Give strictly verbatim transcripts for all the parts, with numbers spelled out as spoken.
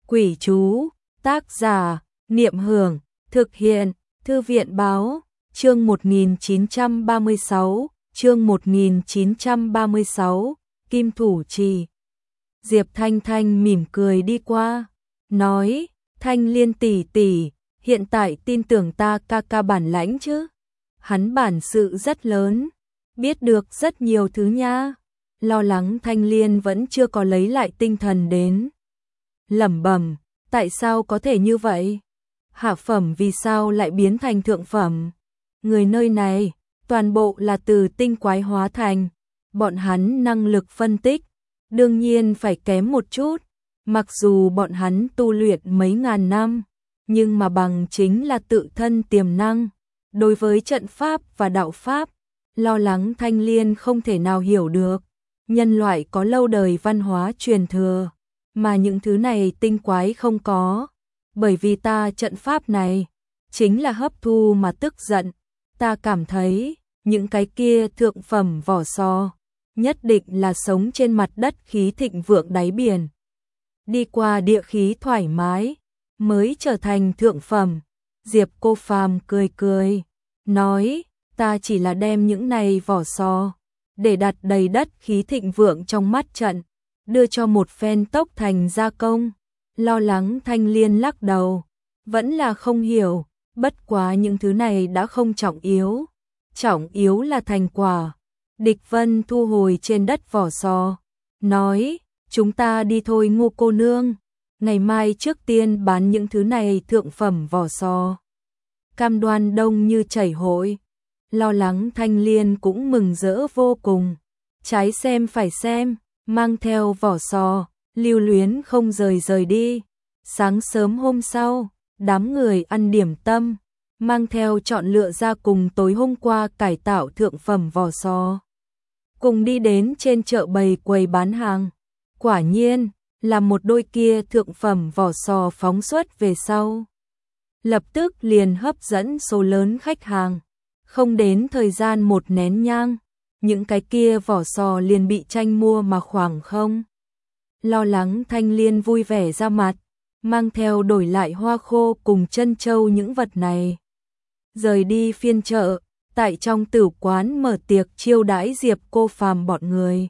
Quỷ chú, tác giả, Niệm Hưởng, thực hiện, Thư viện báo, chương một nghìn chín trăm ba mươi sáu, chương một nghìn chín trăm ba mươi sáu, Kim Thủ Trì. Diệp Thanh Thanh mỉm cười đi qua, nói, Thanh Liên tỷ tỷ, hiện tại tin tưởng ta ca ca bản lãnh chứ? Hắn bản sự rất lớn, biết được rất nhiều thứ nha. Lo lắng Thanh Liên vẫn chưa có lấy lại tinh thần đến. Lẩm bẩm, tại sao có thể như vậy? Hạ phẩm vì sao lại biến thành thượng phẩm? Người nơi này, toàn bộ là từ tinh quái hóa thành. Bọn hắn năng lực phân tích, đương nhiên phải kém một chút. Mặc dù bọn hắn tu luyện mấy ngàn năm, nhưng mà bằng chính là tự thân tiềm năng. Đối với trận pháp và đạo pháp, lo lắng Thanh Liên không thể nào hiểu được. Nhân loại có lâu đời văn hóa truyền thừa, mà những thứ này tinh quái không có. Bởi vì ta trận pháp này, chính là hấp thu mà tức giận. Ta cảm thấy, những cái kia thượng phẩm vỏ sò, nhất định là sống trên mặt đất khí thịnh vượng đáy biển. Đi qua địa khí thoải mái, mới trở thành thượng phẩm. Diệp Cô Phàm cười cười, nói, ta chỉ là đem những này vỏ sò, để đặt đầy đất khí thịnh vượng trong mắt trận, đưa cho một phen tốc thành gia công. Lo lắng Thanh Liên lắc đầu, vẫn là không hiểu, bất quá những thứ này đã không trọng yếu. Trọng yếu là thành quả. Địch Vân thu hồi trên đất vỏ sò, nói, chúng ta đi thôi Ngô cô nương, ngày mai trước tiên bán những thứ này thượng phẩm vỏ sò. Cam Đoan đông như chảy hội. Lo lắng Thanh Liên cũng mừng rỡ vô cùng, trái xem phải xem, mang theo vỏ sò, lưu luyến không rời rời đi. Sáng sớm hôm sau, đám người ăn điểm tâm, mang theo chọn lựa ra cùng tối hôm qua cải tạo thượng phẩm vỏ sò. Cùng đi đến trên chợ bày quầy bán hàng, quả nhiên là một đôi kia thượng phẩm vỏ sò phóng xuất về sau. Lập tức liền hấp dẫn số lớn khách hàng. Không đến thời gian một nén nhang, những cái kia vỏ sò liền bị tranh mua mà khoảng không. Lo lắng Thanh Liên vui vẻ ra mặt, mang theo đổi lại hoa khô cùng chân châu những vật này. Rời đi phiên chợ, tại trong tử quán mở tiệc chiêu đãi Diệp Cô Phàm bọn người.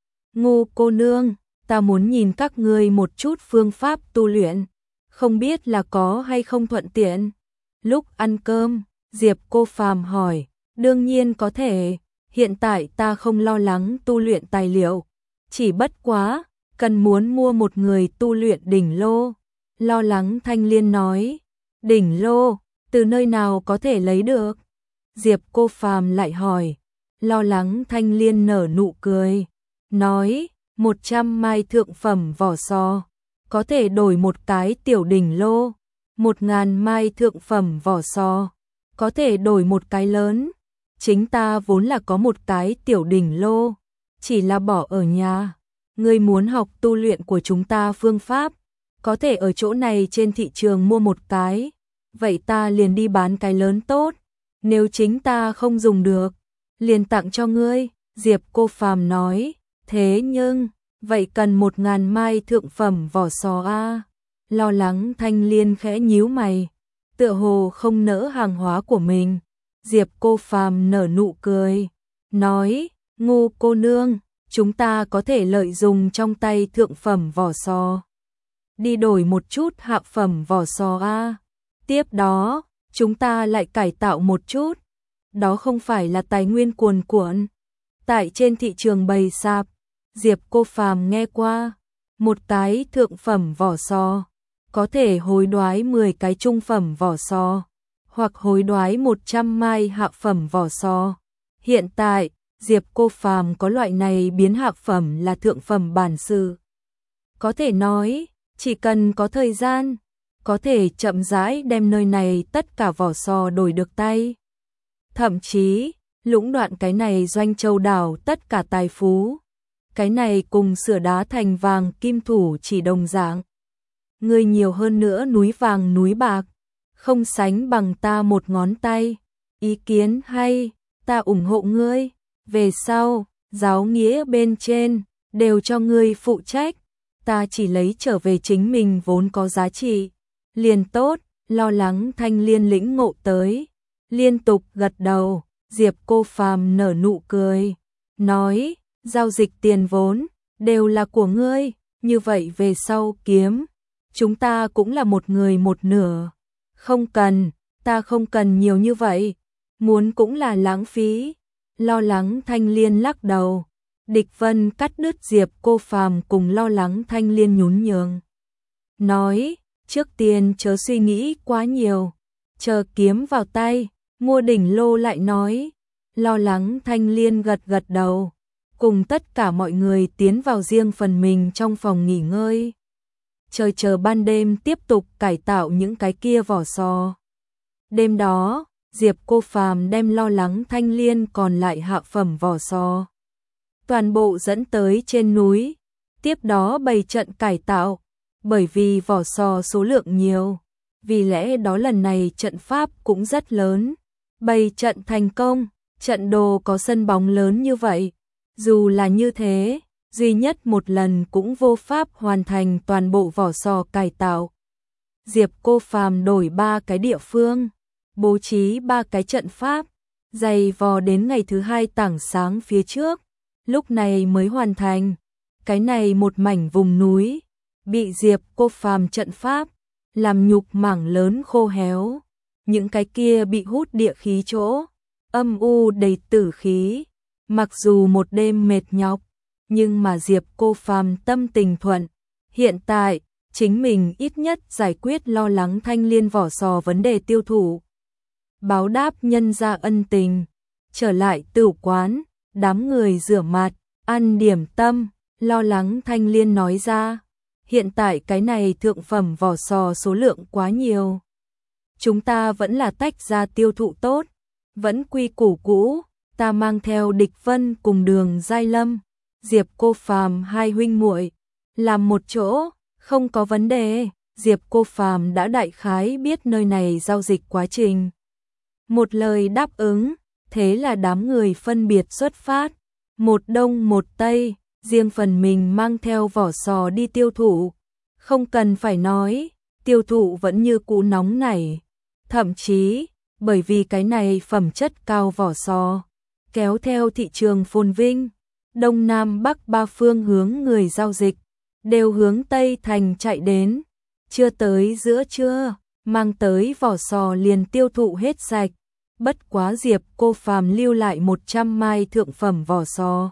Ngô cô nương, ta muốn nhìn các ngươi một chút phương pháp tu luyện, không biết là có hay không thuận tiện. Lúc ăn cơm, Diệp Cô Phàm hỏi, đương nhiên có thể, hiện tại ta không lo lắng tu luyện tài liệu, chỉ bất quá, cần muốn mua một người tu luyện đỉnh lô. Lo lắng Thanh Liên nói, đỉnh lô, từ nơi nào có thể lấy được? Diệp Cô Phàm lại hỏi, lo lắng Thanh Liên nở nụ cười, nói, một trăm mai thượng phẩm vỏ sò, có thể đổi một cái tiểu đỉnh lô, một ngàn mai thượng phẩm vỏ sò, có thể đổi một cái lớn. Chính ta vốn là có một cái tiểu đỉnh lô, chỉ là bỏ ở nhà. Ngươi muốn học tu luyện của chúng ta phương pháp, có thể ở chỗ này trên thị trường mua một cái. Vậy ta liền đi bán cái lớn tốt. Nếu chính ta không dùng được, liền tặng cho ngươi. Diệp Cô Phàm nói, thế nhưng, vậy cần một ngàn mai thượng phẩm vỏ sò a. Lo lắng Thanh Liên khẽ nhíu mày, tựa hồ không nỡ hàng hóa của mình. Diệp Cô Phàm nở nụ cười, nói, Ngô cô nương, chúng ta có thể lợi dụng trong tay thượng phẩm vỏ sò, đi đổi một chút hạ phẩm vỏ sò a. Tiếp đó, chúng ta lại cải tạo một chút. Đó không phải là tài nguyên cuồn cuộn. Tại trên thị trường bày sạp, Diệp Cô Phàm nghe qua, một cái thượng phẩm vỏ sò, có thể hối đoái mười cái trung phẩm vỏ sò, hoặc hối đoái một trăm mai hạ phẩm vỏ sò. Hiện tại, Diệp Cô Phàm có loại này biến hạ phẩm là thượng phẩm bản sự. Có thể nói, chỉ cần có thời gian, có thể chậm rãi đem nơi này tất cả vỏ sò đổi được tay. Thậm chí, lũng đoạn cái này doanh châu đảo tất cả tài phú. Cái này cùng sửa đá thành vàng Kim Thủ Chỉ đồng dạng. Ngươi nhiều hơn nữa núi vàng núi bạc, không sánh bằng ta một ngón tay. Ý kiến hay, ta ủng hộ ngươi. Về sau, giáo nghĩa bên trên, đều cho ngươi phụ trách. ta chỉ lấy trở về chính mình vốn có giá trị, liền tốt. Lo lắng Thanh Liên lĩnh ngộ tới, liên tục gật đầu. Diệp Cô Phàm nở nụ cười, nói, giao dịch tiền vốn đều là của ngươi, như vậy về sau kiếm, chúng ta cũng là một người một nửa. Không cần, ta không cần nhiều như vậy, muốn cũng là lãng phí. Lo lắng Thanh Liên lắc đầu. Địch Vân cắt đứt Diệp Cô Phàm cùng lo lắng Thanh Liên nhún nhường, nói, trước tiên chớ suy nghĩ quá nhiều, chờ kiếm vào tay, mua đỉnh lô lại nói. Lo lắng Thanh Liên gật gật đầu, cùng tất cả mọi người tiến vào riêng phần mình trong phòng nghỉ ngơi. Trời chờ ban đêm tiếp tục cải tạo những cái kia vỏ sò. Đêm đó, Diệp Cô Phàm đem lo lắng Thanh Liên còn lại hạ phẩm vỏ sò toàn bộ dẫn tới trên núi, tiếp đó bày trận cải tạo. Bởi vì vỏ sò số lượng nhiều, vì lẽ đó lần này trận pháp cũng rất lớn. Bày trận thành công, trận đồ có sân bóng lớn như vậy. Dù là như thế, duy nhất một lần cũng vô pháp hoàn thành toàn bộ vỏ sò cải tạo. Diệp Cô Phàm đổi ba cái địa phương, bố trí ba cái trận pháp, dày vò đến ngày thứ hai tảng sáng phía trước, lúc này mới hoàn thành. Cái này một mảnh vùng núi, bị Diệp Cô Phàm trận pháp làm nhục mảng lớn khô héo. Những cái kia bị hút địa khí chỗ, âm u đầy tử khí. Mặc dù một đêm mệt nhọc, nhưng mà Diệp Cô Phàm tâm tình thuận. Hiện tại, chính mình ít nhất giải quyết lo lắng Thanh Liên vỏ sò vấn đề tiêu thụ. Báo đáp nhân gia ân tình, trở lại tửu quán, đám người rửa mặt, ăn điểm tâm. Lo lắng Thanh Liên nói ra, hiện tại cái này thượng phẩm vỏ sò số lượng quá nhiều. Chúng ta vẫn là tách ra tiêu thụ tốt, vẫn quy củ cũ, ta mang theo Địch Vân cùng Đường Giai Lâm, Diệp Cô Phàm hai huynh muội làm một chỗ, không có vấn đề. Diệp Cô Phàm đã đại khái biết nơi này giao dịch quá trình. Một lời đáp ứng, thế là đám người phân biệt xuất phát, một đông một tây, riêng phần mình mang theo vỏ sò đi tiêu thụ. Không cần phải nói, tiêu thụ vẫn như cũ nóng nảy. Thậm chí, bởi vì cái này phẩm chất cao vỏ sò, kéo theo thị trường phồn vinh, Đông Nam Bắc ba phương hướng người giao dịch, đều hướng Tây Thành chạy đến. Chưa tới giữa trưa, mang tới vỏ sò liền tiêu thụ hết sạch. Bất quá Diệp Cô Phàm lưu lại một trăm mai thượng phẩm vỏ sò,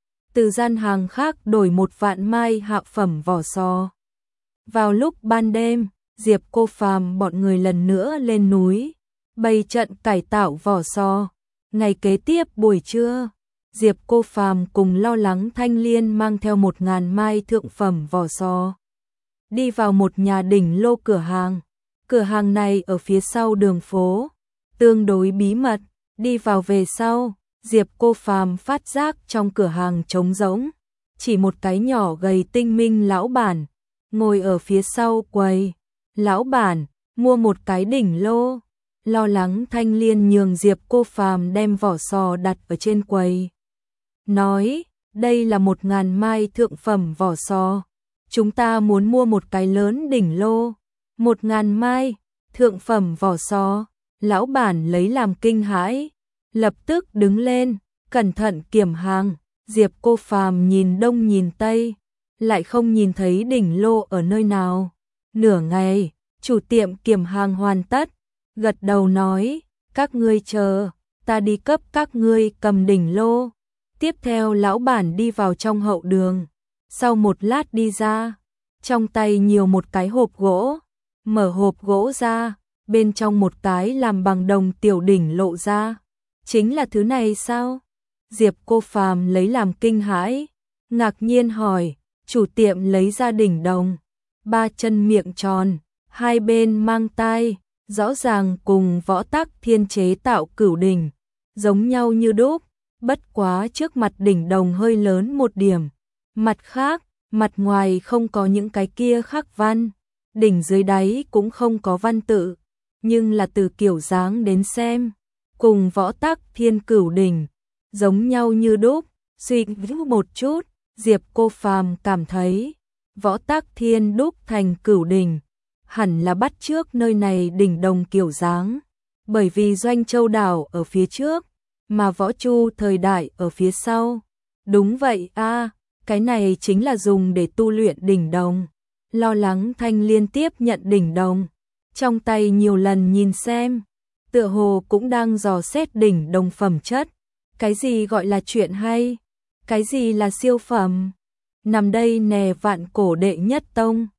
từ gian hàng khác đổi một vạn mai hạ phẩm vỏ sò. Vào lúc ban đêm, Diệp Cô Phàm bọn người lần nữa lên núi, bày trận cải tạo vỏ sò. Ngày kế tiếp buổi trưa, Diệp Cô Phàm cùng lo lắng Thanh Liên mang theo một ngàn mai thượng phẩm vỏ sò, đi vào một nhà đỉnh lô cửa hàng. Cửa hàng này ở phía sau đường phố, tương đối bí mật. Đi vào về sau, Diệp Cô Phàm phát giác trong cửa hàng trống rỗng, chỉ một cái nhỏ gầy tinh minh lão bản ngồi ở phía sau quầy. Lão bản, mua một cái đỉnh lô. Lo lắng Thanh Liên nhường Diệp Cô Phàm đem vỏ sò đặt ở trên quầy, nói, đây là một ngàn mai thượng phẩm vỏ sò, chúng ta muốn mua một cái lớn đỉnh lô. Một ngàn mai thượng phẩm vỏ sò. Lão bản lấy làm kinh hãi, lập tức đứng lên, cẩn thận kiểm hàng. Diệp Cô Phàm nhìn đông nhìn tây, lại không nhìn thấy đỉnh lô ở nơi nào. Nửa ngày, chủ tiệm kiểm hàng hoàn tất, gật đầu nói, các ngươi chờ, ta đi cấp các ngươi cầm đỉnh lô. Tiếp theo lão bản đi vào trong hậu đường, sau một lát đi ra, trong tay nhiều một cái hộp gỗ. Mở hộp gỗ ra, bên trong một cái làm bằng đồng tiểu đỉnh lộ ra. Chính là thứ này sao? Diệp Cô Phàm lấy làm kinh hãi, ngạc nhiên hỏi. Chủ tiệm lấy ra đỉnh đồng, ba chân miệng tròn, hai bên mang tai, rõ ràng cùng Võ Tắc Thiên chế tạo cửu đỉnh, giống nhau như đúc. Bất quá trước mặt đỉnh đồng hơi lớn một điểm, mặt khác, mặt ngoài không có những cái kia khắc văn, đỉnh dưới đáy cũng không có văn tự, nhưng là từ kiểu dáng đến xem, cùng Võ Tắc Thiên cửu đỉnh, giống nhau như đúc. Suy nghĩ một chút, Diệp Cô Phàm cảm thấy, Võ Tắc Thiên đúc thành cửu đỉnh, hẳn là bắt chước nơi này đỉnh đồng kiểu dáng, bởi vì Doanh Châu đảo ở phía trước, mà Võ Chu thời đại ở phía sau. Đúng vậy a, cái này chính là dùng để tu luyện đỉnh đồng. Lo lắng Thanh liên tiếp nhận đỉnh đồng, trong tay nhiều lần nhìn xem, tựa hồ cũng đang dò xét đỉnh đồng phẩm chất. Cái gì gọi là chuyện hay? Cái gì là siêu phẩm? Nằm đây nè vạn cổ đệ nhất tông.